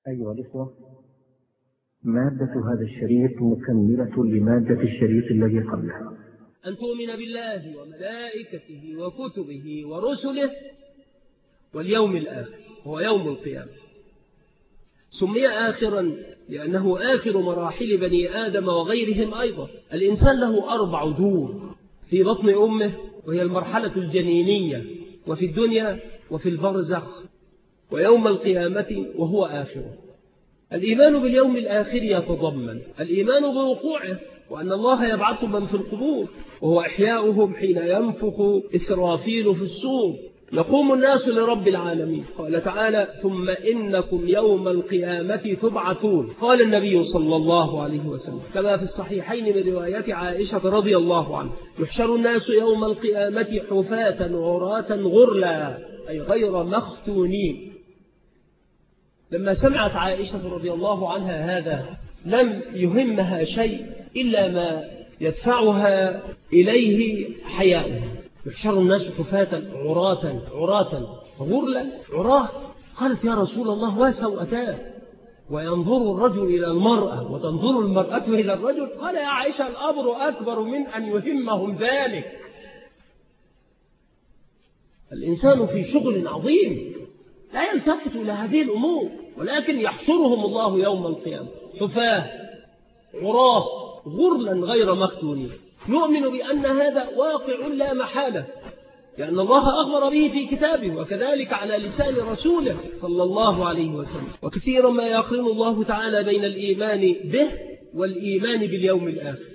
أيها الإخوة، مادة هذا الشريط مكملة لمادة الشريط الذي قبله. أن تؤمن بالله وملائكته وكتبه ورسله واليوم الآخر، هو يوم القيامة. سمي آخرا لأنه آخر مراحل بني آدم وغيرهم أيضا. الإنسان له 4 دور في بطن أمه، وهي المرحلة الجنينية، وفي الدنيا، وفي البرزخ، ويوم القيامة وهو آخره. الإيمان باليوم الآخر يتضمن الإيمان بوقوعه، وأن الله يبعث من في القبور، وهو إحياؤهم حين ينفخ إسرافيل في الصور، يقوم الناس لرب العالمين. قال تعالى: ثم إنكم يوم القيامة تبعثون. قال النبي صلى الله عليه وسلم كما في الصحيحين من رواية عائشة رضي الله عنها: يحشر الناس يوم القيامة حفاة عراة غرلا، أي غير مختونين. لما سمعت عائشة رضي الله عنها هذا لم يهمها شيء إلا ما يدفعها إليه حياؤها. يحشر الناس حفاة عراة غرلا عراه. قالت: يا رسول الله، وسوءتان، وينظر الرجل إلى المرأة وتنظر المرأة إلى الرجل. قال: يا عائشة، الأمر أكبر من أن يهمهم ذلك. الإنسان في شغل عظيم لا يلتفت إلى هذه الأمور، ولكن يحشرهم الله يوم القيامة حفاة عراة غرلا غير مختونين. نؤمن بأن هذا واقع لا محالة، لأن الله أخبر به في كتابه، وكذلك على لسان رسوله صلى الله عليه وسلم. وكثيرا ما يقرن الله تعالى بين الإيمان به والإيمان باليوم الآخر،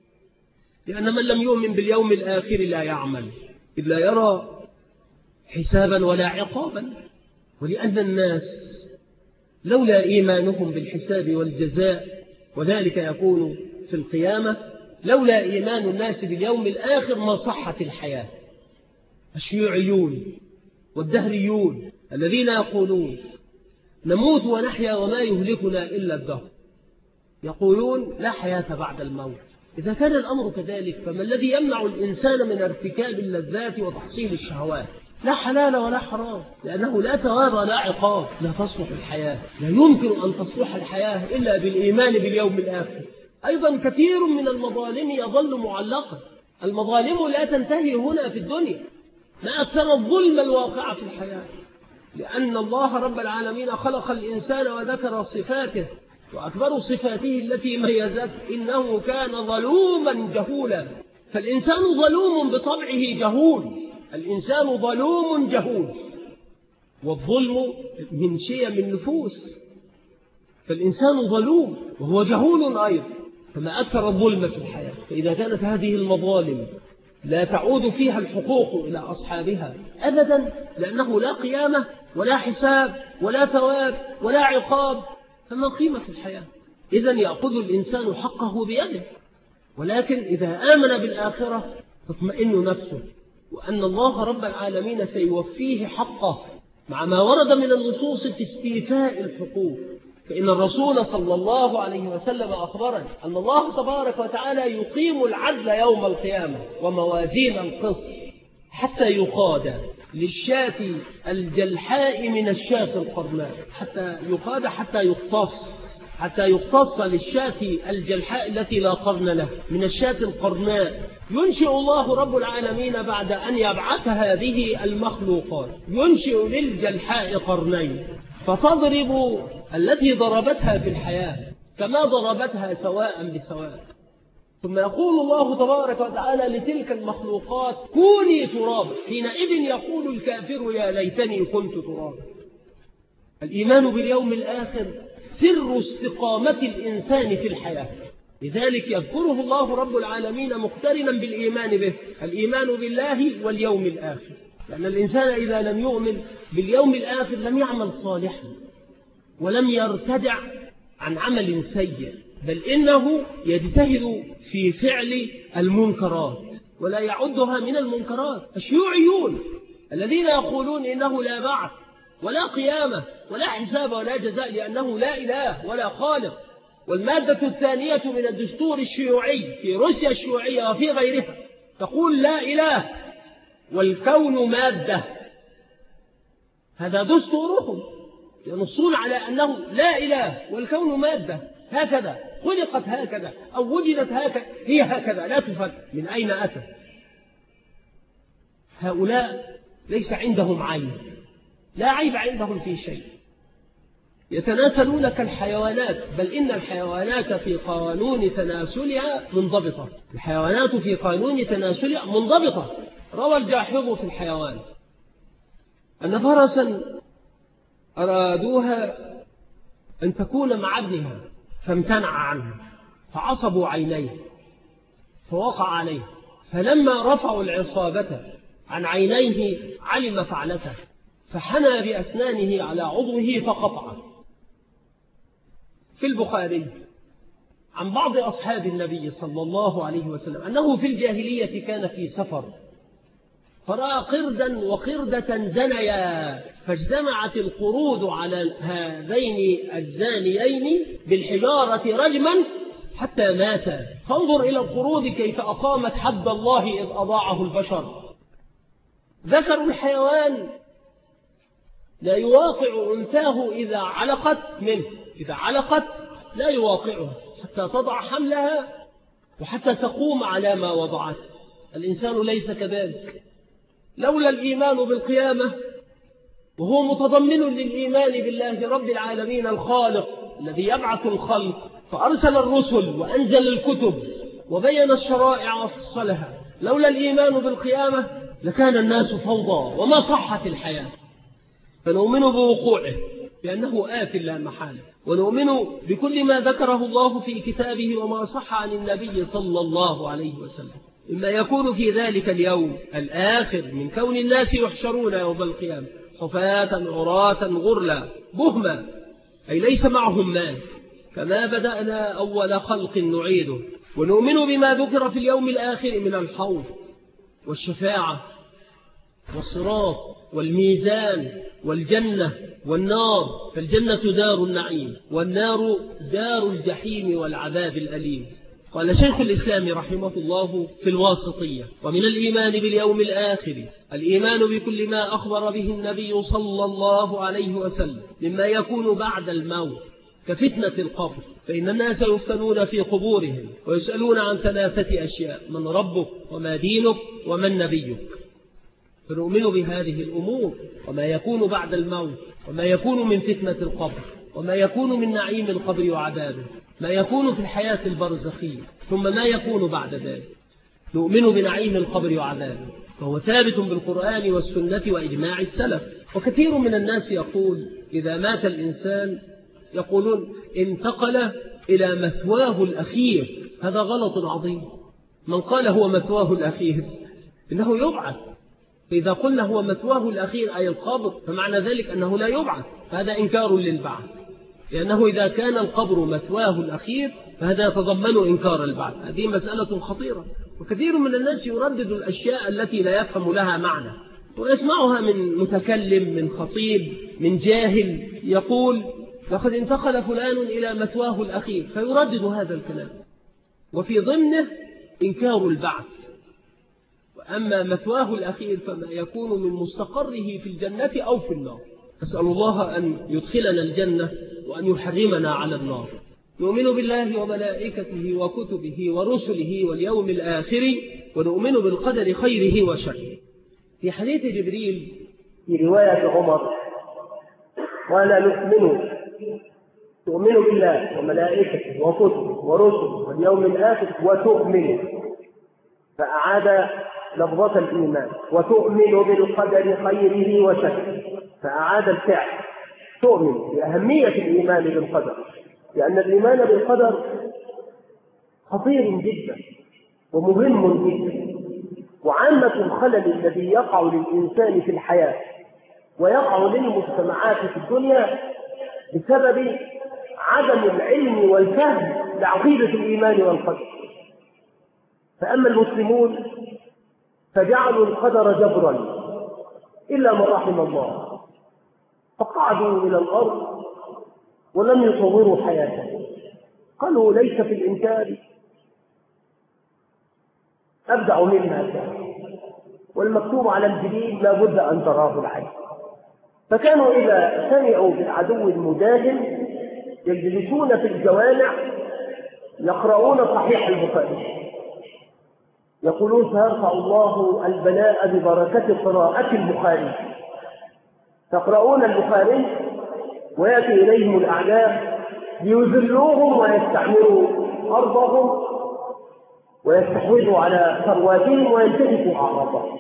لأن من لم يؤمن باليوم الآخر لا يعمل، إذ لا يرى حسابا ولا عقابا. ولأن الناس لولا إيمانهم بالحساب والجزاء، وذلك يكون في القيامة، لولا إيمان الناس باليوم الآخر ما صحت الحياة. الشيوعيون والدهريون الذين يقولون نموت ونحيا وما يهلكنا إلا الدهر، يقولون لا حياة بعد الموت. إذا كان الأمر كذلك، فما الذي يمنع الإنسان من ارتكاب اللذات وتحصيل الشهوات؟ لا حلال ولا حرام، لأنه لا ثواب ولا عقاب. لا تصلح الحياة، لا يمكن أن تصلح الحياة إلا بالإيمان باليوم الآخر. أيضا كثير من المظالم يظل معلقة. المظالم لا تنتهي هنا في الدنيا. ما أكثر الظلم الواقع في الحياة، لأن الله رب العالمين خلق الإنسان وذكر صفاته، وأكبر صفاته التي ميزت: إنه كان ظلوما جهولا. فالإنسان ظلوم بطبعه جهول، الإنسان ظلوم جهول، والظلم من شيم النفوس. فالإنسان ظلوم وهو جهول أيضا، فما أكثر الظلم في الحياة. فإذا كانت هذه المظالم لا تعود فيها الحقوق إلى أصحابها أبدا، لأنه لا قيامة ولا حساب ولا ثواب ولا عقاب، فما قيمة الحياة؟ إذن يأخذ الإنسان حقه بيده. ولكن إذا آمن بالآخرة تطمئن نفسه، وأن الله رب العالمين سيوفيه حقه، مع ما ورد من النصوص في استيفاء الحقوق. فإن الرسول صلى الله عليه وسلم أخبرنا أن الله تبارك وتعالى يقيم العدل يوم القيامة وموازين القسط، حتى يقاد للشاة الجلحاء من الشاة القرناء، حتى يقتص للشاة الجلحاء التي لا قرن له من الشاة القرناء. ينشئ الله رب العالمين بعد أن يبعث هذه المخلوقات، ينشئ للجلحاء قرنين، فتضرب التي ضربتها في الحياة كما ضربتها سواء بسواء. ثم يقول الله تبارك وتعالى لتلك المخلوقات: كوني ترابا. حينئذ يقول الكافر: يا ليتني كنت ترابا. الإيمان باليوم الآخر سر استقامة الإنسان في الحياة، لذلك يذكره الله رب العالمين مقترنا بالإيمان به، الإيمان بالله واليوم الآخر. لأن الإنسان إذا لم يؤمن باليوم الآخر لم يعمل صالحا، ولم يرتدع عن عمل سيء، بل إنه يجتهد في فعل المنكرات ولا يعدها من المنكرات. الشيوعيون الذين يقولون إنه لا بعث ولا قيامة ولا حساب ولا جزاء، لأنه لا إله ولا خالق. والمادة الثانية من الدستور الشيوعي في روسيا الشيوعية وفي غيرها تقول: لا إله والكون مادة. هذا دستورهم، ينصون على أنه لا إله والكون مادة هكذا خلقت هكذا أو وجدت هكذا، هي هكذا لا تفك من أين أتت. هؤلاء ليس عندهم عيب، لا عيب عندهم في شيء، يتناسلون كالحيوانات، بل إن الحيوانات في قانون تناسلها منضبطة، الحيوانات في قانون تناسلها منضبطة. روى الجاحظ في الحيوان أن فرسا أرادوها أن تكون مع ابنها فامتنع عنها، فعصبوا عينيه فوقع عليه، فلما رفعوا العصابة عن عينيه علم فعلته، فحنى بأسنانه على عضوه فقطعه. في البخاري عن بعض أصحاب النبي صلى الله عليه وسلم أنه في الجاهلية كان في سفر فرأى قردا وقردة زنيا، فاجتمعت القرود على هذين الزانيين بالحجارة رجما حتى ماتا. فانظر إلى القرود كيف أقامت حد الله إذ أضاعه البشر. ذكر الحيوان لا يواقع أنثاه إذا علقت منه، إذا علقت لا يواقعها حتى تضع حملها وحتى تقوم على ما وضعت. الإنسان ليس كذلك، لولا الإيمان بالقيامة وهو متضمن للإيمان بالله رب العالمين الخالق الذي يبعث الخلق فأرسل الرسل وأنزل الكتب وبين الشرائع وفصلها، لولا الإيمان بالقيامة لكان الناس فوضى وما صحت الحياة. فنؤمن بوقوعه بأنه آت لا محالة، ونؤمن بكل ما ذكره الله في كتابه وما صح عن النبي صلى الله عليه وسلم مما يكون في ذلك اليوم الآخر من كون الناس يحشرون يوم القيامة حفاة عراة غرلا بهما، أي ليس معهم مال، كما بدأنا أول خلق نعيده. ونؤمن بما ذكر في اليوم الآخر من الحوض والشفاعة والصراط والميزان والجنة والنار، فالجنة دار النعيم والنار دار الجحيم والعذاب الأليم. قال شيخ الإسلام رحمه الله في الواسطية: ومن الإيمان باليوم الآخر الإيمان بكل ما أخبر به النبي صلى الله عليه وسلم مما يكون بعد الموت كفتنة القبر، فإن الناس يفتنون في قبورهم ويسألون عن 3 أشياء: من ربك وما دينك ومن نبيك. فنؤمن بهذه الأمور وما يكون بعد الموت وما يكون من فتنة القبر وما يكون من نعيم القبر وعذابه، ما يكون في الحياة البرزخية ثم ما يكون بعد ذلك. نؤمن بنعيم القبر وعذابه فهو ثابت بالقرآن والسنة وإجماع السلف. وكثير من الناس يقول إذا مات الإنسان يقولون انتقل إلى مثواه الأخير، هذا غلط عظيم. من قال هو مثواه الأخير إنه يبعث، فإذا قلنا هو مثواه الأخير أي القبر فمعنى ذلك أنه لا يبعث، فهذا إنكار للبعث، لأنه إذا كان القبر مثواه الأخير فهذا يتضمن إنكار البعث. هذه مسألة خطيرة، وكثير من الناس يردد الأشياء التي لا يفهم لها معنى ويسمعها من متكلم من خطيب من جاهل يقول لقد انتقل فلان إلى مثواه الأخير، فيردد هذا الكلام وفي ضمنه إنكار البعث. وأما مثواه الأخير فما يكون من مستقره في الجنة أو في النار. أسأل الله أن يدخلنا الجنة وأن يحرمنا على النار. نؤمن بالله وملائكته وكتبه ورسله واليوم الآخر، ونؤمن بالقدر خيره وشره. في حديث جبريل في رواية عمر قال تؤمن بالله وملائكته وكتبه ورسله واليوم الآخر وتؤمن، فأعاد لفظة الإيمان، وتؤمن بالقدر خيره وشره، فأعاد الفعل تؤمن بأهمية الإيمان بالقدر، لأن الإيمان بالقدر خطير جدا ومهم جدا. وعامة الخلل الذي يقع للإنسان في الحياة ويقع للمجتمعات في الدنيا بسبب عدم العلم والفهم لعقيدة الإيمان والقدر. فأما المسلمون فجعلوا القدر جبرا إلا من رحم الله، فقعدوا إلى الأرض ولم يطوروا حياتهم. قالوا ليس في الإنسان أبدع منها كان، والمكتوب على الجبين لا بد أن تراه العين. فكانوا إذا سمعوا بالعدو المداهم يجلسون في الجوامع يقرؤون صحيح البخاري، يقولون سيرفع الله البلاء ببركة قراءة البخاري. تقرؤون البخاري ويأتي إليهم الأعداء ليذلوهم ويستعمروا أرضهم ويستحوذوا على ثرواتهم وينتهكوا أعراضهم.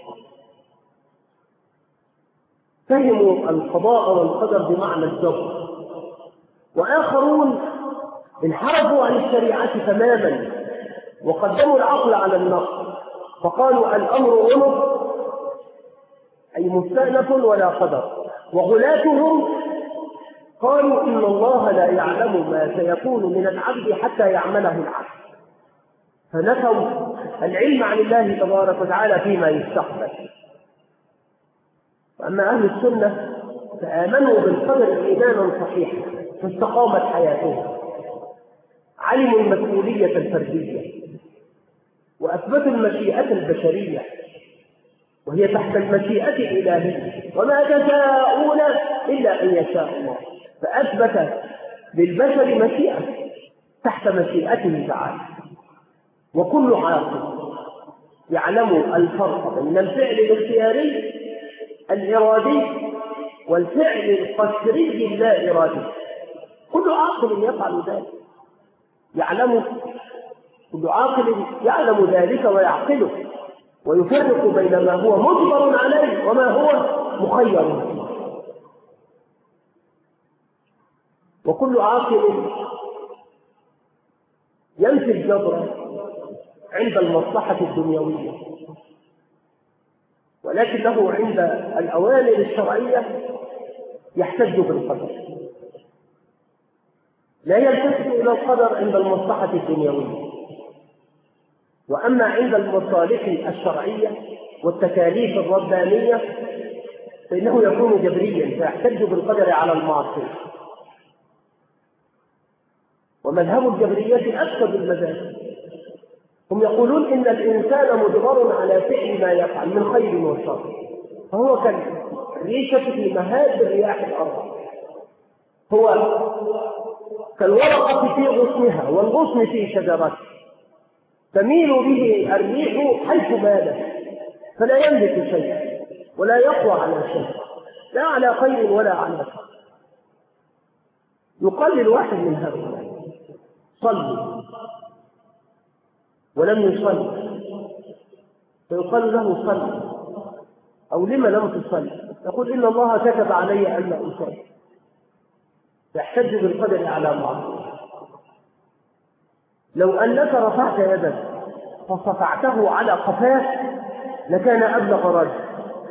فهموا القضاء والقدر بمعنى الجبر. وآخرون انحرفوا عن الشريعة تماما وقدموا العقل على النقل، فقالوا الأمر أنف أي مستأنف ولا قدر. وغلاتهم قالوا إن الله لا يعلم ما سيكون من العبد حتى يعمله العبد، فنفوا العلم عن الله تبارك وتعالى فيما يستقبل. وأما أهل السنة فآمنوا بالقدر إيمانا صحيحا فاستقامت حياتهم، علموا المسؤولية الفردية وأثبتوا المشيئة البشرية وهي تحت المشيئة الإلهية، وما تشاءون إلا أن يشاء الله، فأثبت للبشر مشيئة تحت مشيئته تعالى. وكل عاقل يعلم الفرق بين الفعل الاختياري الإرادي والفعل القسري اللا إرادي. كل عاقل يفعل ذلك، كل عاقل يعلم ذلك ويعقله ويفرق بين ما هو مجبر عليه وما هو مخير فيه. وكل عاقل ينفي الجبر عند المصلحة الدنيوية، ولكنه عند الأوامر الشرعية يحتج بالقدر، لا يلتفت إلى القدر عند المصلحة الدنيوية. وأما عند المصالح الشرعية والتكاليف الربانية فإنه يكون جبريا فيحتج بالقدر على المعصية. ومذهب الجبرية أكثر المذاهب، هم يقولون إن الإنسان مجبر على فعل ما يفعل من خير وشر، فهو كالريشة في مهاد الرياح الأرض، هو كالورقة في غصنها والغصن في شجرته، تميل به الريح حيث مالت، فلا يملك شيء ولا يقوى على شيء، لا على خير ولا على شر. يقال للواحد من هؤلاء صلي ولم يصلي، فيقال له صلي، أو لما لم تصلي؟ يقول إن الله كتب علي ألا أصلي، يحتج بالقدر على معصية. لو أنك رفعت يدك فصفعته على قفاه لكان أبلغ رجل،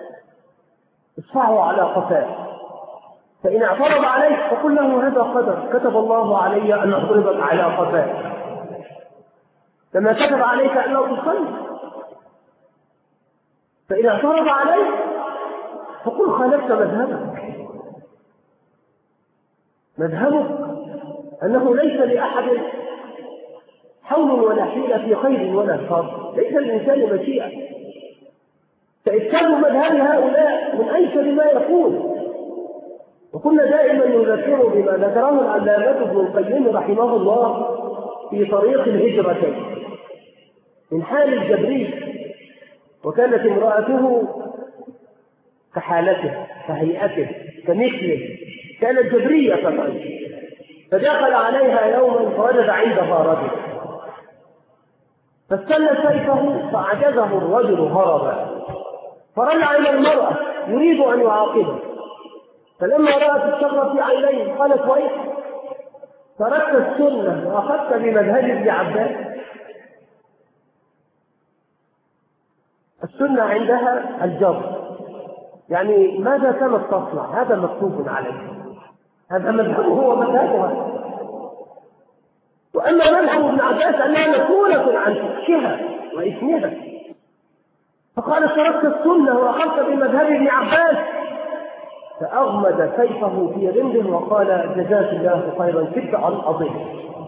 اصفعه على قفاه، فإن اعترض عليك فقل له هذا قدر، كتب الله علي أن أضربك على قفاه كما كتب عليك أن لا تصلي. فإن اعترض عليك فقل خالفت مذهبك أنه ليس لأحد حول ولا حيلة في خير ولا شر، ليس الإنسان مشيئة. فإفساد مذهب هؤلاء من أيسر ما يكون. وكنا دائما نذكر بما ذكره العلامة ابن القيم رحمه الله في طريق الهجرتين من حال الجبري، وكانت امرأته كحالته كهيئته كمثله، كانت جبرية طبعا، فدخل عليها يوما فوجد عندها رجل فاستنى سيفه فعجزه الرجل هربا، فرجع إلى المرأة يريد أن يعاقبه، فلما رأت الشر في عينيه قالت ويح تركت السنة وأخذت بمذهب ابن عباس. السنة عندها الجبر، يعني ماذا كانت تصنع هذا مكتوب عليه، هذا مذهبه هو مذهبها. وأما مذهب ابن عباس أنها مسؤولة عن فحشها وإثمها، فقال تركت السنة وأخذت بمذهب ابن عباس، فأغمد سيفه في رمده وقال جزاك الله خيرا كدت عن الأضيء،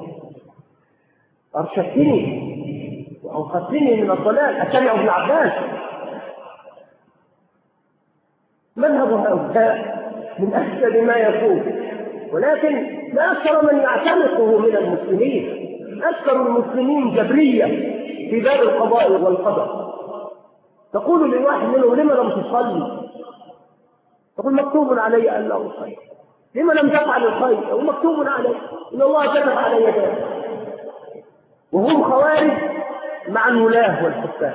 أرشدتني وأنقذتني من الضلال، أتبع ابن عباس. مذهب هؤلاء من أشد ما يكون، ولكن لا أكثر من يعتنقه من المسلمين. أكثر المسلمين جبرية في باب القضاء والقدر. تقول لواحد منهم: لما لم تصلي؟ تقول: مكتوب علي أن لا أصلي. لما لم تفعل الخير؟ ومكتوب علي إن الله كتب علي ذلك. وهم خوارج مع الولاة والحكام.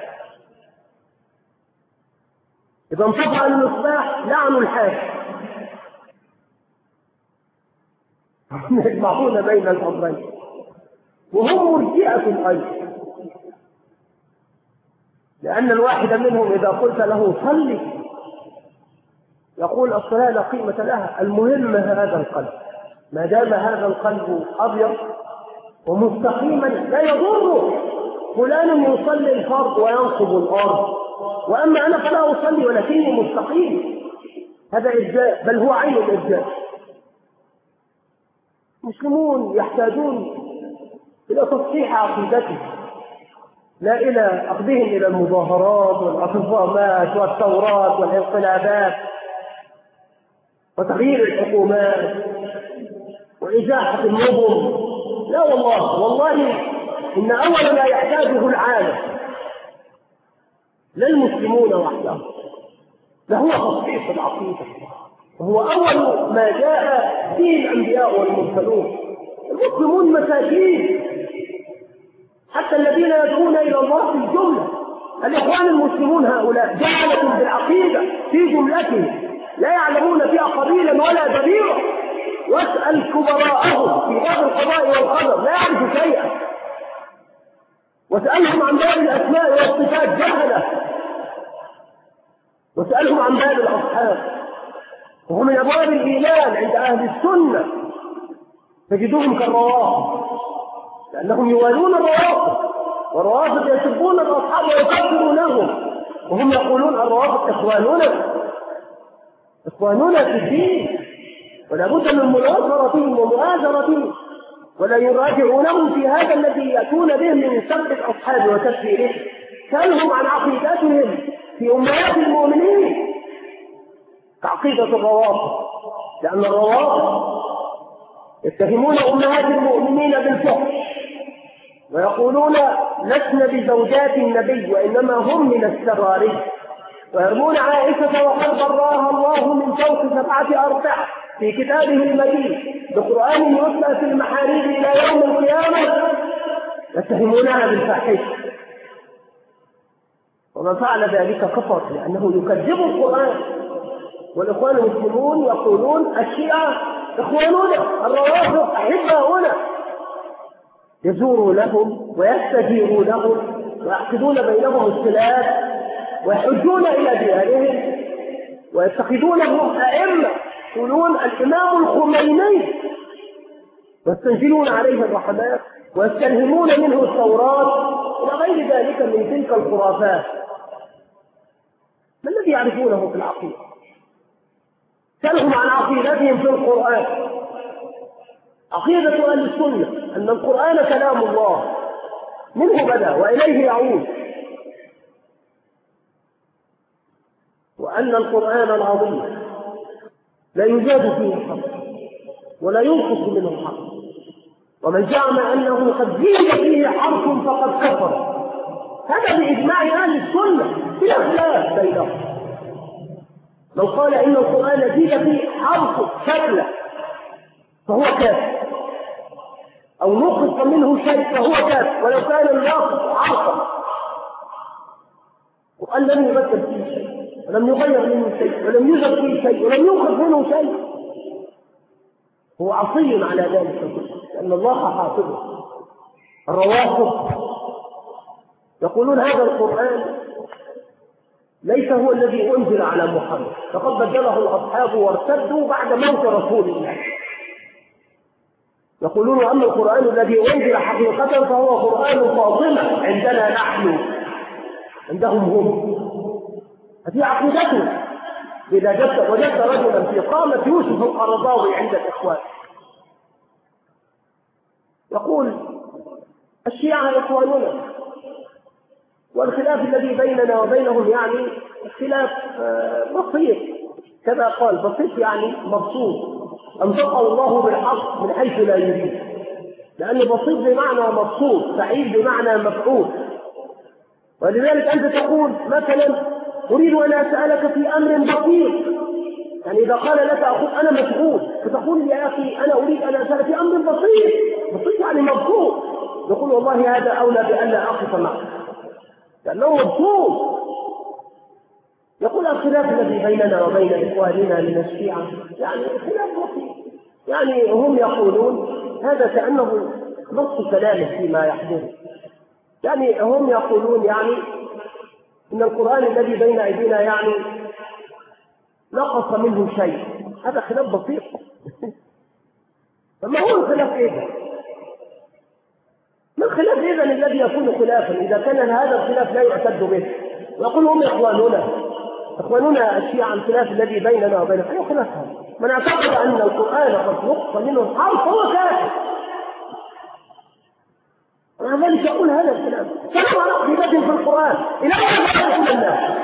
إذا انطفأ المصباح لعنوا الحاكم. يجمعون بين الأمرين، وهم مرجئة أيضا، لأن الواحد منهم إذا قلت له صلي يقول: الصلاة لا قيمة لها، المهم هذا القلب. ما دام هذا القلب أبيض ومستقيما لا يضره. فلان يصلي الفرض وينصب الأرض، وأما أنا فلا أصلي ولكني مستقيم. هذا إرجاء، بل هو عين الإرجاء. المسلمون يحتاجون إلى تصحيح عقيدتهم، لا إلى أخذهم إلى المظاهرات والاعتصامات والثورات والانقلابات وتغيير الحكومات وإزاحة النظم. لا والله إن أول ما يحتاجه العالم لا المسلمون وحدهم، لهو تصحيح العقيدة، وهو أول ما جاء به الأنبياء والمرسلون. المسلمون مساكين، حتى الذين يدعون إلى الله في الجملة. الإخوان المسلمون هؤلاء جهلة بالعقيدة في جملتهم، لا يعلمون فيها قبيلا ولا دبيرا. واسأل كبراءهم في باب القضاء والقدر لا يعرف شيئا، واسألهم عن باب الأسماء والصفات جهلة، واسألهم عن باب الأصحاب، وهو من أبواب الإيمان عند أهل السنة تجدوهم كالروافض، لأنهم يوالون الروافض، والروافض يسبون الأصحاب ويكفرونهم، وهم يقولون الروافض إخواننا في الدين، ولا بد من مناصرتهم ومؤازرتهم، ولا يراجعونهم في هذا الذي يأتون به من سب الأصحاب وتكفيرهم. سألهم عن عقيدتهم في أمهات المؤمنين كعقيدة الروافض، لأن الروافض يتهمون أمهات المؤمنين بالفحش ويقولون لسنا بزوجات النبي وإنما هم من السراري، ويرمون عائشة وقد براها الله من فوق 7 أرباع في كتابه المجيد بقرآن يتلى في المحاريب إلى يوم القيامة، يتهمونها بالفاحشة. ومن فعل ذلك كفر، لأنه يكذب القرآن. والإخوان المسلمون يقولون الشيعة إخواننا، الروافض أحباؤنا، يزوروا لهم ويستجيروا لهم ويعقدون بينهم الخلاف ويحجون إلى ديارهم ويتخذونهم أئمة، يقولون الإمام الخميني، ويستنزلون عليه الرحمات ويستلهمون منه الثورات إلى غير ذلك من تلك الخرافات. ما الذي يعرفونه في العقيدة؟ سألهم عن عقيدتهم في القرآن. عقيدة أهل السنة أن القرآن كلام الله، منه بدأ وإليه يعود، وأن القرآن العظيم لا يزاد فيه حرف ولا ينقص منه حرف، ومن زعم أنه قد زيد فيه حرف فقد كفر. هذا بإجماع أهل السنة بلا خلاف بينهم. من قال إن القرآن زيد فيه حرف كاملة فهو كافر، أو نقص منه شيء فهو كافر، ولو كان الناقص حرفا. وقال لم يبدل فيه شيء ولم يغير منه شيء ولم يوجد فيه شيء ولم ينقص منه شيء، هو عصي على ذلك لأن الله حافظه. الروافض يقولون هذا القرآن ليس هو الذي أنزل على محمد، فقد بدله الأصحاب وارتدوا بعد موت رسول الله. يقولون أما القرآن الذي أنزل حقيقة فهو قرآن فاطمة عندنا نحن، عندهم هم. هذه عقيدتهم. إذا وجدت رجلا في قامة يوسف القرضاوي عند الإخوان يقول الشيعة إخواننا، والخلاف الذي بيننا وبينهم يعني اختلاف بسيط كذا قال بسيط يعني مبسوط، أنطقه الله بالحق من حيث لا يريد، لأن بسيط بمعنى مبسوط، فعيل بمعنى مفعول. ولذلك أنت تقول مثلا أريد أن أسألك في أمر بسيط، يعني إذا قال لك أخوك أنا مشغول فتقول يا أخي أنا أريد أن أسألك في أمر بسيط، بسيط يعني مبسوط، يقول والله هذا أولى بأن لا أقف معك لأنه مبسوط. يقول الخلاف الذي بيننا وبين إخواننا من الشيعة يعني خلاف بسيط، يعني هم يقولون هذا كأنه نص كلامه فيما يحدث، يعني هم يقولون يعني إن القرآن الذي بين أيدينا يعني نقص منه شيء، هذا خلاف بسيط. فما هو الخلاف إذا؟ ما الخلاف إذا الذي يكون خلافا إذا كان هذا الخلاف لا يعتد به؟ ويقول هم إخواننا الشيعة الخلاف الذي بيننا وبينهم أي خلاف هذا؟ من اعتقد أن القرآن قد نقص منه حرف هو كافر. ومع ذلك يقول هذا الكلام سمع عقيدة في القرآن إلى أن يقول الناس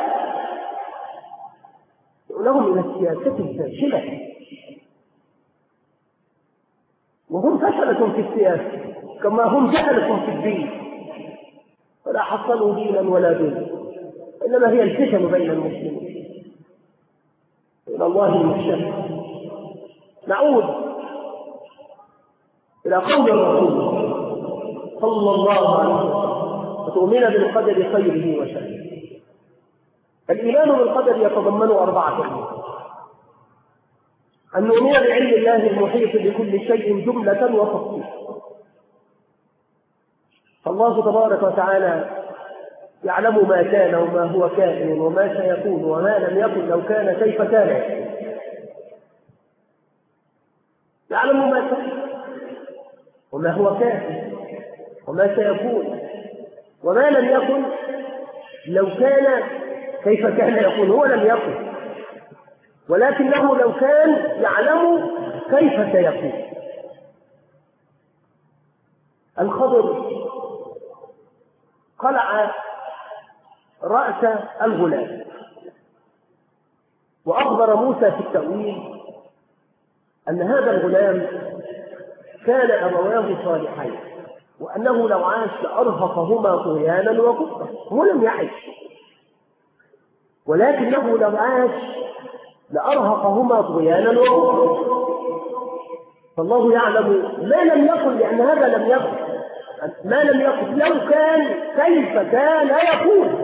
لهم إلى السياسة الفاشلة، وهم فشلة في السياسة كما هم جهلة في الدين، ولا حصلوا دينا ولا دين، إنما هي الفتن بين المسلمين. إلى الله المشترك. نعود إلى قول الرسول صلى الله عليه وسلم وتؤمن بالقدر خيره وشره. الإيمان بالقدر يتضمن 4 أمور: أن نؤمن بعلم الله المحيط بكل شيء جملة وتفصيلا، فالله تبارك وتعالى يعلم ما كان وما هو كائن وما سيكون وما لم يكن لو كان كيف كان، يعلم ما كان وما هو كائن وما سيكون وما لم يكن لو كان كيف كان يكون. هو لم يكن ولكنه لو كان يعلم كيف سيكون. الخضر قلع رأس الغلام وأخبر موسى في التأويل أن هذا الغلام كان أبواه صالحين وأنه لو عاش لأرهقهما طغيانا وكفرا. هو لم يعش ولكنه لو عاش لأرهقهما طغيانا وكفرا، فالله يعلم ما لم يكن، لأن هذا لم يكن، ما لم يكن لو كان كيف كان يكون.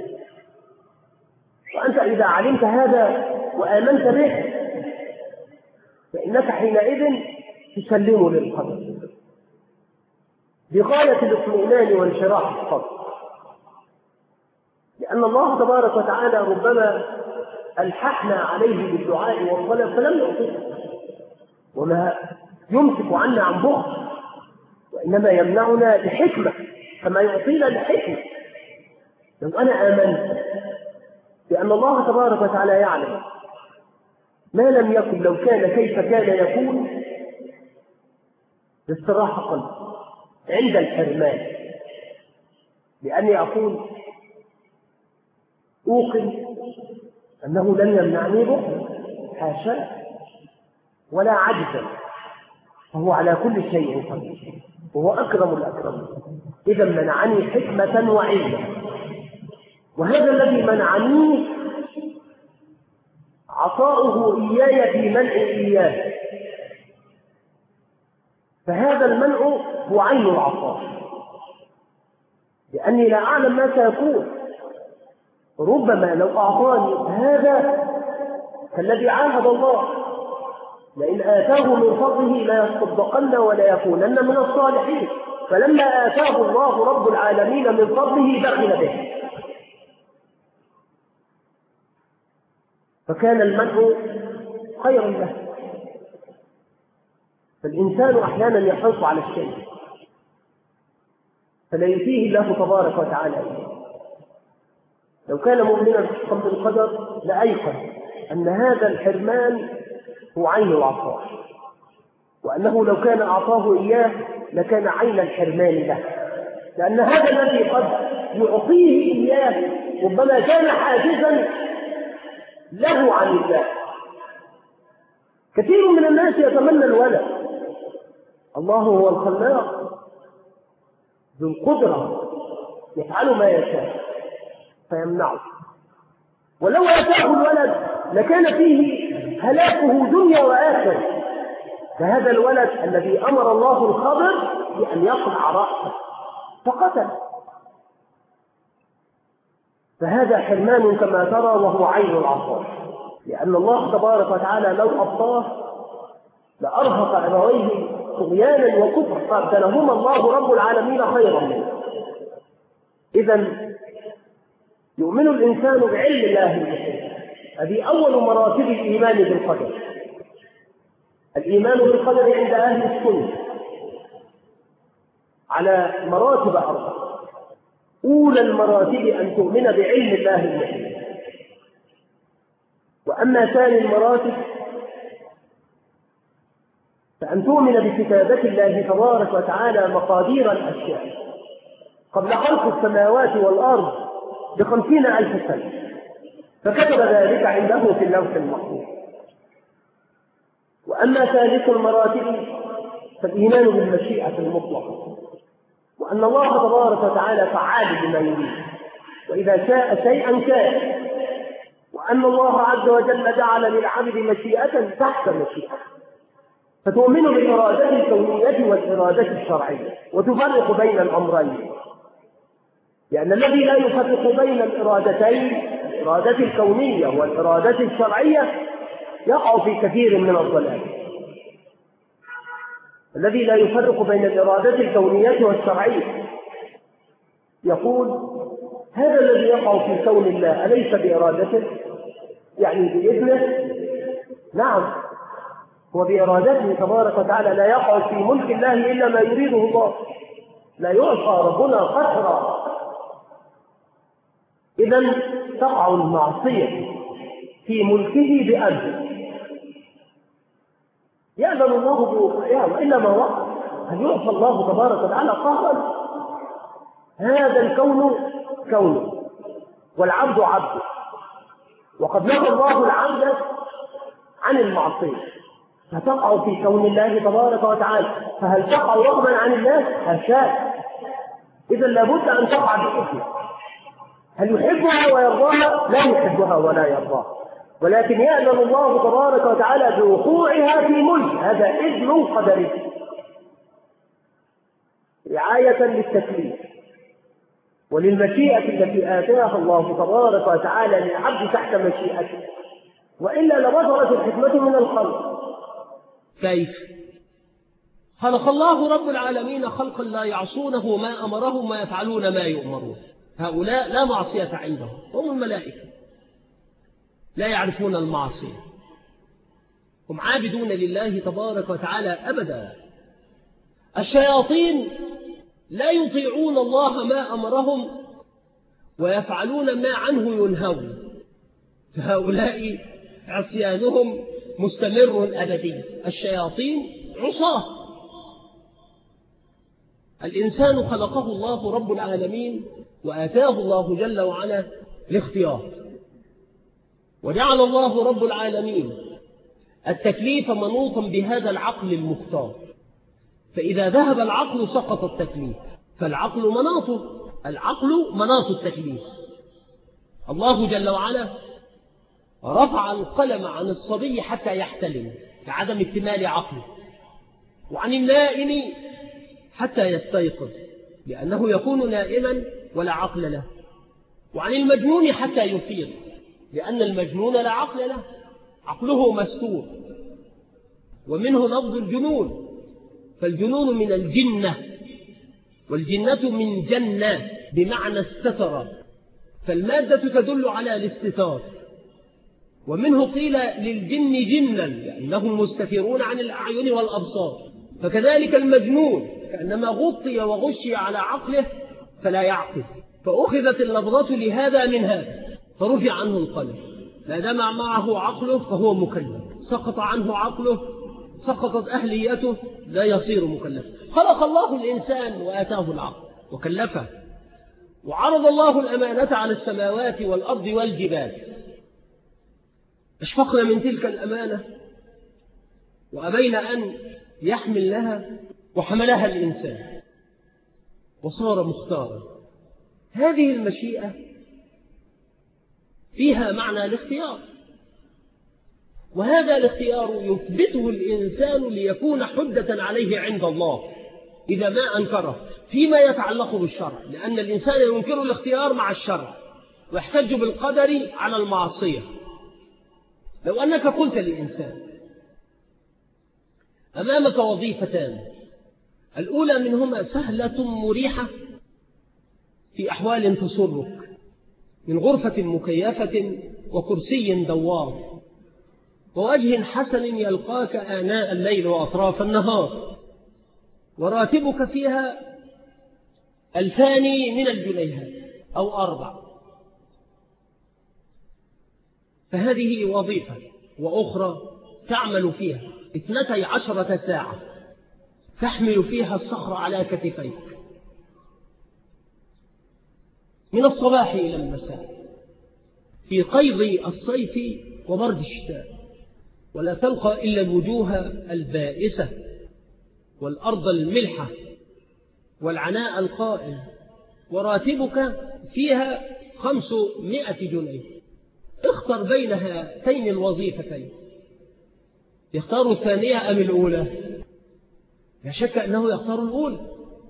وأنت إذا علمت هذا وآمنت به فإنك حينئذ تسلم للقدر بغاية الاطمئنان وانشراح الصدر، لأن الله تبارك وتعالى ربما ألححنا عليه بالدعاء والطلب فلم يعطيه، وما يمسك عنا عن بخل، وإنما يمنعنا بحكمة كما يعطينا بحكمة. لو أنا آمنت بأن الله تبارك وتعالى يعلم ما لم يكن لو كان كيف كان يكون لاستراح قلبي عند الحرمان، لأني أقول أوقن أنه لن يمنعني بخل حاشا ولا عجزا، فهو على كل شيء قدير وهو أكرم الأكرم. إذا منعني حكمة وعلما، وهذا الذي منعني عطاؤه إياي في منع إياه، فهذا المنع هو عين العطاء، لأني لا أعلم ما سيكون. ربما لو أعطاني هذا كالذي عاهد الله لئن آتاه من فضله لا يصدقن ولا يكونن من الصالحين، فلما آتاه الله رب العالمين من فضله دخل به، فكان المنع خيرا له. فالإنسان أحيانا يحرص على الشيء فلا يؤتيه الله تبارك وتعالى إليه. لو كان مؤمنا حقا بالقدر لأيقن أن هذا الحرمان هو عين العطاء، وأنه لو كان أعطاه إياه لكان عين الحرمان له، لأن هذا الذي قد يعطيه إياه ربما كان حاجزا له عن الله، كثير من الناس يتمنى الولد. الله هو الخلاق ذو القدرة يفعل ما يشاء فيمنعه، ولو أتاه الولد لكان فيه هلاكه دنيا وآخرة. فهذا الولد الذي أمر الله الخضر بأن يقطع رأسه فقتل. فهذا حرمان كما ترى، وهو عين العطاء، لأن الله تبارك وتعالى لو أبطاه لأرهق أبويه طغيانا وكفر، فابتلهما الله رب العالمين خيرا منه. إذن يؤمن الإنسان بعلم الله المحيط. هذه أول مراتب الإيمان بالقدر. الإيمان بالقدر عند أهل السنة على مراتب 4. أولى المراتب أن تؤمن بعلم الله المحيط. وأما ثاني المراتب فأن تؤمن بكتابة الله تبارك وتعالى مقادير الأشياء قبل خلق السماوات والأرض ب50,000 سنة، فكتب ذلك عنده في اللوح المحفوظ. وأما ثالث المراتب فالإيمان بالمشيئة المطلقة، وأن الله تبارك وتعالى فعال بما يريد، وإذا شاء شيئا كان، وأن الله عز وجل جعل للعبد مشيئة تحت مشيئة، فتؤمن بالإرادة الكونية والإرادة الشرعية وتفرق بين الأمرين، لأن الذي لا يفرق بين الإرادتين الإرادة الكونية والإرادة الشرعية يقع في كثير من الضلال. الذي لا يفرق بين الإرادة الكونية والشرعية يقول هذا الذي يقع في كون الله أليس بإرادته؟ يعني بإذنه؟ نعم، هو بإرادته تبارك وتعالى، لا يقع في ملك الله إلا ما يريده الله، لا يعصى ربنا قهرا. إذن تقع المعصية في ملكه بأمره، يأذن الله بوقوعها وإلا ما وقع. هل يعصى الله تبارك وتعالى قهرا؟ هذا الكون كونه والعبد عبده، وقد نهى الله العبد عن المعصية، فتقع في كون الله تبارك وتعالى. فهل تقع رغما عن الله؟ هشاء. إذا لابد أن تقع بإذنه. هل يحبها ويرضاها؟ لا يحبها ولا يرضاها، ولكن يأذن الله تبارك وتعالى بوقوعها في ملك، هذا إذن قدري رعاية للتكليف وللمشيئة التي آتاها الله تبارك وتعالى للعبد تحت مشيئته، وإلا لبطلت الحكمة من الخلق. كيف؟ خلق الله رب العالمين خلقا لا يعصونه ما أمرهم ويفعلون ما يؤمرون. هؤلاء لا معصية عندهم، هم الملائكة لا يعرفون المعصية، هم عابدون لله تبارك وتعالى أبدا. الشياطين لا يطيعون الله ما أمرهم ويفعلون ما عنه ينهون، فهؤلاء عصيانهم مستمر أبدي. الشياطين عصاه. الإنسان خلقه الله رب العالمين وآتاه الله جل وعلا الاختيار، وجعل الله رب العالمين التكليف منوطا بهذا العقل المختار، فإذا ذهب العقل سقط التكليف، فالعقل مناطه، العقل مناط التكليف. الله جل وعلا رفع القلم عن الصبي حتى يحتلم لعدم اكتمال عقله، وعن النائم حتى يستيقظ لأنه يكون نائما ولا عقل له، وعن المجنون حتى يفيق لأن المجنون لا عقل له، عقله مستور. ومنه لفظ الجنون، فالجنون من الجنة، والجنة من جنة بمعنى استتر، فالمادة تدل على الاستتار. ومنه قيل للجن جنا لأنهم مستترون عن الأعين والأبصار، فكذلك المجنون كأنما غطي وغشي على عقله فلا يعقل، فأخذت اللفظة لهذا من هذا فرفع عنه القلم. ما دام معه عقله فهو مكلف، سقط عنه عقله سقطت أهليته لا يصير مكلف. خلق الله الإنسان وآتاه العقل وكلفه، وعرض الله الأمانة على السماوات والأرض والجبال، اشفقنا من تلك الأمانة وأبين أن يحملها وحملها الإنسان وصار مختارا. هذه المشيئة فيها معنى الاختيار، وهذا الاختيار يثبته الإنسان ليكون حجة عليه عند الله إذا ما أنكره فيما يتعلق بالشرع، لأن الإنسان ينكر الاختيار مع الشرع ويحتج بالقدر على المعصية. لو أنك قلت للإنسان أمامك وظيفتان، الأولى منهما سهلة مريحة في أحوال تسرك من غرفة مكيفة وكرسي دوار ووجه حسن يلقاك آناء الليل وأطراف النهار، وراتبك فيها 2000 من الجنيهات أو 4، فهذه وظيفة. وأخرى تعمل فيها 12 ساعة تحمل فيها الصخر على كتفيك من الصباح إلى المساء في قيض الصيف وبرد الشتاء، ولا تلقى إلا الوجوه البائسة والأرض الملحة والعناء القائم، وراتبك فيها 500 جنيه. اختر بين هاتين الوظيفتين، يختار الثانية أم الأولى؟ لا شك أنه يختار الأولى.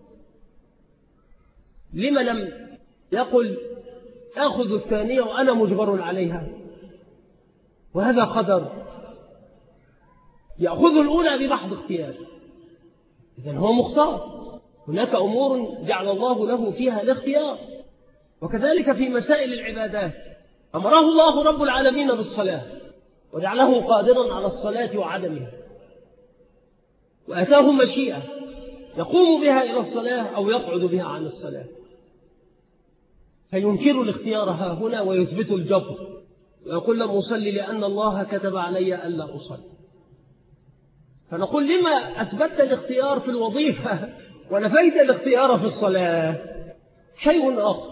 لما لم يقل أخذ الثانية وأنا مجبر عليها؟ وهذا قدر. يأخذ الأولى بمحض اختيار، إذن هو مختار. هناك أمور جعل الله له فيها الاختيار. وكذلك في مسائل العبادات أمره الله رب العالمين بالصلاة وجعله قادرا على الصلاة وعدمها، وأتاه مشيئة يقوم بها إلى الصلاة أو يقعد بها عن الصلاة، فينكر الاختيار ها هنا ويثبت الجبر ويقول لم أصلي لأن الله كتب علي ألا أصلي. فنقول لما أثبت الاختيار في الوظيفة ونفيت الاختيار في الصلاة؟ شيء آخر.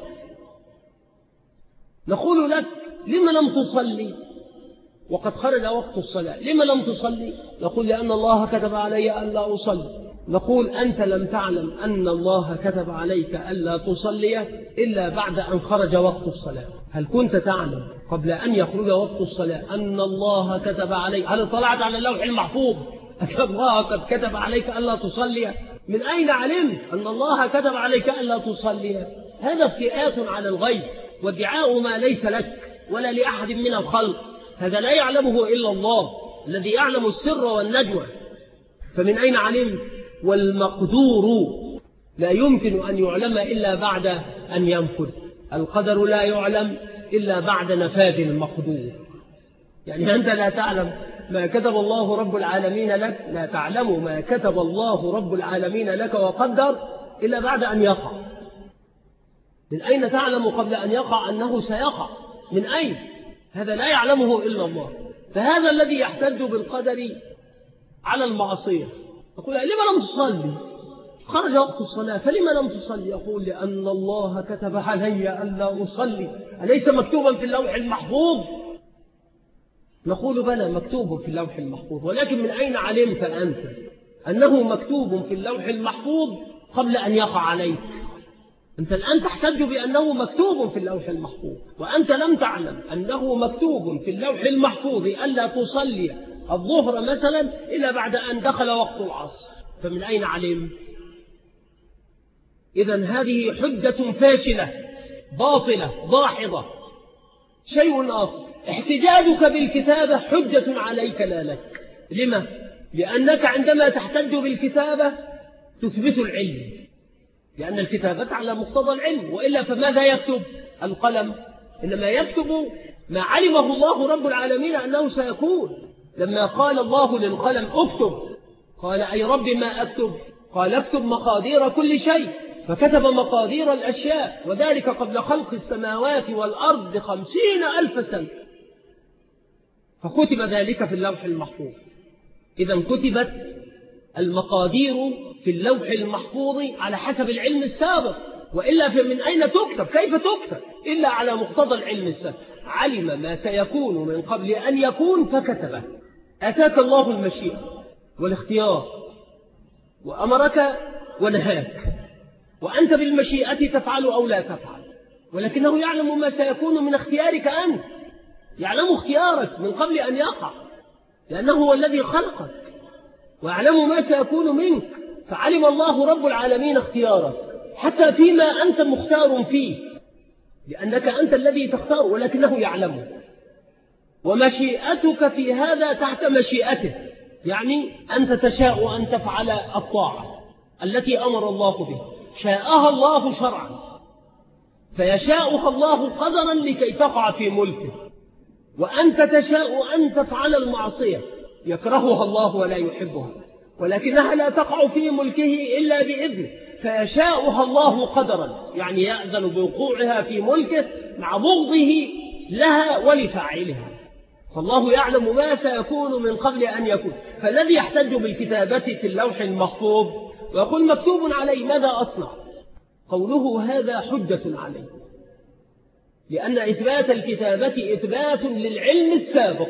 نقول لك لما لم تصلي وقد خرج وقت الصلاة؟ لما لم تصلي؟ نقول لأن الله كتب علي ألا أصلي. نقول أنت لم تعلم أن الله كتب عليك ألا تصلي إلا بعد أن خرج وقت الصلاة. هل كنت تعلم قبل أن يخرج وقت الصلاة أن الله كتب عليك؟ هل اطلعت على اللوح المحفوظ أن الله قد كتب عليك ألا تصلي؟ من أين علمت أن الله كتب عليك ألا تصلي؟ هذا افتئات على الغيب وادعاء ما ليس لك ولا لأحد من الخلق. هذا لا يعلمه إلا الله الذي يعلم السر والنجوى. فمن أين علمت؟ والمقدور لا يمكن أن يعلم إلا بعد أن ينفذ. القدر لا يعلم إلا بعد نفاذ المقدور. يعني أنت لا تعلم ما كتب الله رب العالمين لك، لا تعلم ما كتب الله رب العالمين لك وقدر إلا بعد أن يقع. من أين تعلم قبل أن يقع أنه سيقع؟ من أين؟ هذا لا يعلمه إلا الله. فهذا الذي يحتج بالقدر على المعصية. يقول لما لم تصلي؟ خرج وقت الصلاة فلما لم تصلي؟ يقول لأن الله كتب علي ألا أصلي. أليس مكتوبا في اللوح المحفوظ؟ نقول بلى مكتوب في اللوح المحفوظ، ولكن من أين علمت أنت أنه مكتوب في اللوح المحفوظ قبل أن يقع عليك؟ أنت الآن تحتج بأنه مكتوب في اللوح المحفوظ، وأنت لم تعلم أنه مكتوب في اللوح المحفوظ ألا تصلي الظهر مثلا إلا بعد أن دخل وقت العصر. فمن أين علم؟ إذن هذه حجة فاشلة باطلة ضاحضة. شيء آخر، احتجاجك بالكتابة حجة عليك لا لك. لما؟ لأنك عندما تحتج بالكتابة تثبت العلم، لأن الكتابة على مقتضى العلم، وإلا فماذا يكتب؟ القلم إنما يكتب ما علمه الله رب العالمين أنه سيكون. لما قال الله للقلم اكتب، قال أي رب ما أكتب؟ قال اكتب مقادير كل شيء، فكتب مقادير الأشياء، وذلك قبل خلق السماوات والأرض 50,000 سنة، فكتب ذلك في اللوح المحفوظ. إذا كتبت المقادير في اللوح المحفوظ على حسب العلم السابق، وإلا فمن أين تكتب؟ كيف تكتب إلا على مقتضى العلم السابق؟ علم ما سيكون من قبل أن يكون فكتبه. أتاك الله المشيئة والاختيار، وأمرك ونهاك، وأنت بالمشيئة تفعل أو لا تفعل، ولكنه يعلم ما سيكون من اختيارك أنت، يعلم اختيارك من قبل أن يقع، لأنه هو الذي خلقك، ويعلم ما سيكون منك. فعلم الله رب العالمين اختيارك حتى فيما أنت مختار فيه، لأنك أنت الذي تختار، ولكنه يعلمه. ومشيئتك في هذا تحت مشيئته، يعني أنت تشاء أن تفعل الطاعة التي أمر الله بها، شاءها الله شرعا، فيشاءها الله قدرا لكي تقع في ملكه. وأنت تشاء أن تفعل المعصية يكرهها الله ولا يحبها، ولكنها لا تقع في ملكه إلا بإذنه، فيشاءها الله قدرا، يعني يأذن بوقوعها في ملكه مع بغضه لها ولفاعلها. فالله يعلم ما سيكون من قبل أن يكون. فالذي يحتج بالكتابة في اللوح المحفوظ ويقول مكتوب عليه ماذا أصنع، قوله هذا حجة عليه، لأن إثبات الكتابة إثبات للعلم السابق،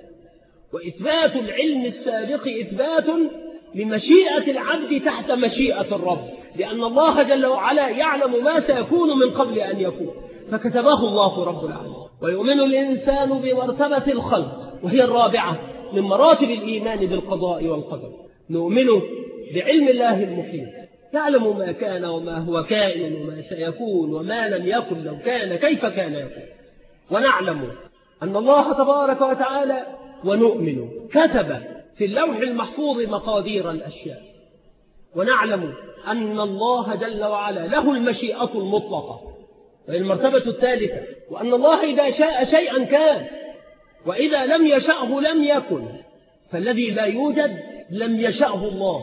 وإثبات العلم السابق إثبات لمشيئة العبد تحت مشيئة الرب، لأن الله جل وعلا يعلم ما سيكون من قبل أن يكون، فكتبه الله رب العالمين. ويؤمن الإنسان بمرتبة الخلق، وهي الرابعة من مراتب الإيمان بالقضاء والقدر. نؤمن بعلم الله المحيط، يعلم ما كان وما هو كائن وما سيكون وما لم يكن لو كان كيف كان يكون. ونعلم أن الله تبارك وتعالى ونؤمن كتب في اللوح المحفوظ مقادير الأشياء. ونعلم أن الله جل وعلا له المشيئة المطلقة، وهي المرتبة الثالثة، وأن الله إذا شاء شيئا كان، وإذا لم يشأه لم يكن، فالذي لا يوجد لم يشأه الله،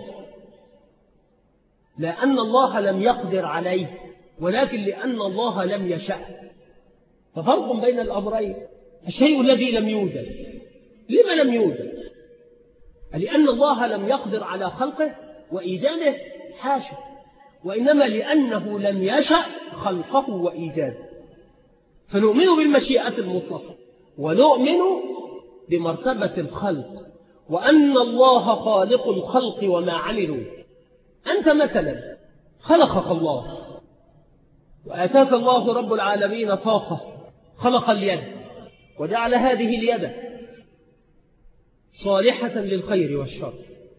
لأن الله لم يقدر عليه، ولكن لأن الله لم يشأ. ففرق بين الأمرين. الشيء الذي لم يوجد، لما لم يوجد؟ لأن الله لم يقدر على خلقه وإيجاده، حاشا، وإنما لأنه لم يشأ خلقه وإيجاده. فنؤمن بالمشيئة المطلقة، ونؤمن بمرتبة الخلق، وأن الله خالق الخلق وما عملوا. أنت مثلا خلقك الله وآتاك الله رب العالمين طاقة، خلق اليد وجعل هذه اليد صالحة للخير والشر،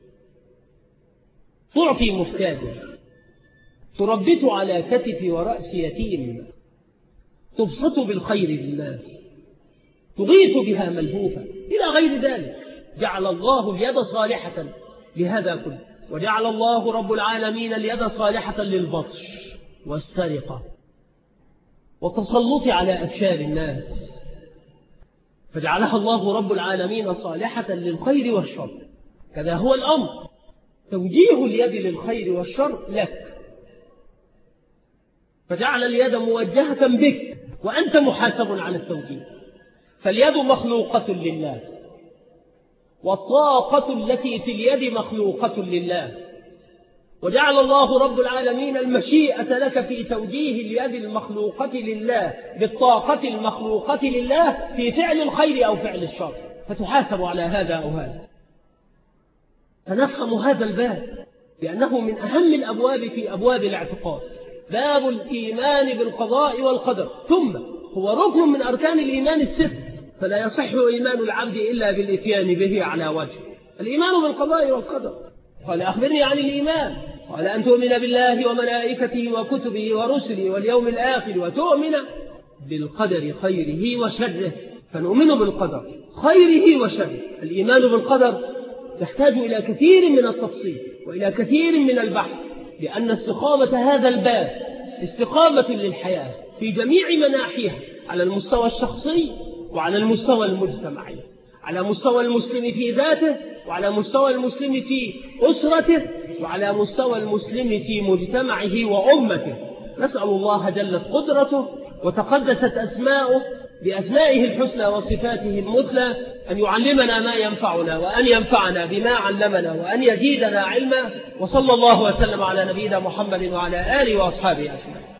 تعطي مفتادا، تربت على كتف ورأس يتيم، تبسط بالخير للناس، تغيث بها ملهوفا، إلى غير ذلك. جعل الله اليد صالحة لهذا كله، وجعل الله رب العالمين اليد صالحة للبطش والسرقة والتسلط على أفشار الناس، فجعلها الله رب العالمين صالحة للخير والشر. كذا هو الأمر، توجيه اليد للخير والشر لك، فجعل اليد موجهة بك وأنت محاسب على التوجيه. فاليد مخلوقة لله، والطاقة التي في اليد مخلوقة لله، وجعل الله رب العالمين المشيئة لك في توجيه اليد المخلوقة لله بالطاقة المخلوقة لله في فعل الخير أو فعل الشر، فتحاسب على هذا أو هذا. فنفهم هذا الباب لأنه من أهم الأبواب في أبواب الاعتقاد، باب الإيمان بالقضاء والقدر، ثم هو ركن من أركان الإيمان الست، فلا يصح إيمان العبد إلا بالإتيان به على وجه. الإيمان بالقضاء والقدر. قال أخبرني عن الإيمان، قال أن تؤمن بالله وملائكته وكتبه ورسله واليوم الآخر وتؤمن بالقدر خيره وشره. فنؤمن بالقدر خيره وشره. الإيمان بالقدر يحتاج إلى كثير من التفصيل وإلى كثير من البحث، لأن استقامة هذا الباب استقامة للحياة في جميع مناحيها، على المستوى الشخصي وعلى المستوى المجتمعي، على مستوى المسلم في ذاته، وعلى مستوى المسلم في أسرته، وعلى مستوى المسلم في مجتمعه وأمته. نسأل الله جلت قدرته وتقدست أسماؤه بأسمائه الحسنى وصفاته المثلى أن يعلمنا ما ينفعنا، وأن ينفعنا بما علمنا، وأن يزيدنا علما. وصلى الله وسلم على نبينا محمد وعلى آله وأصحابه أجمعين.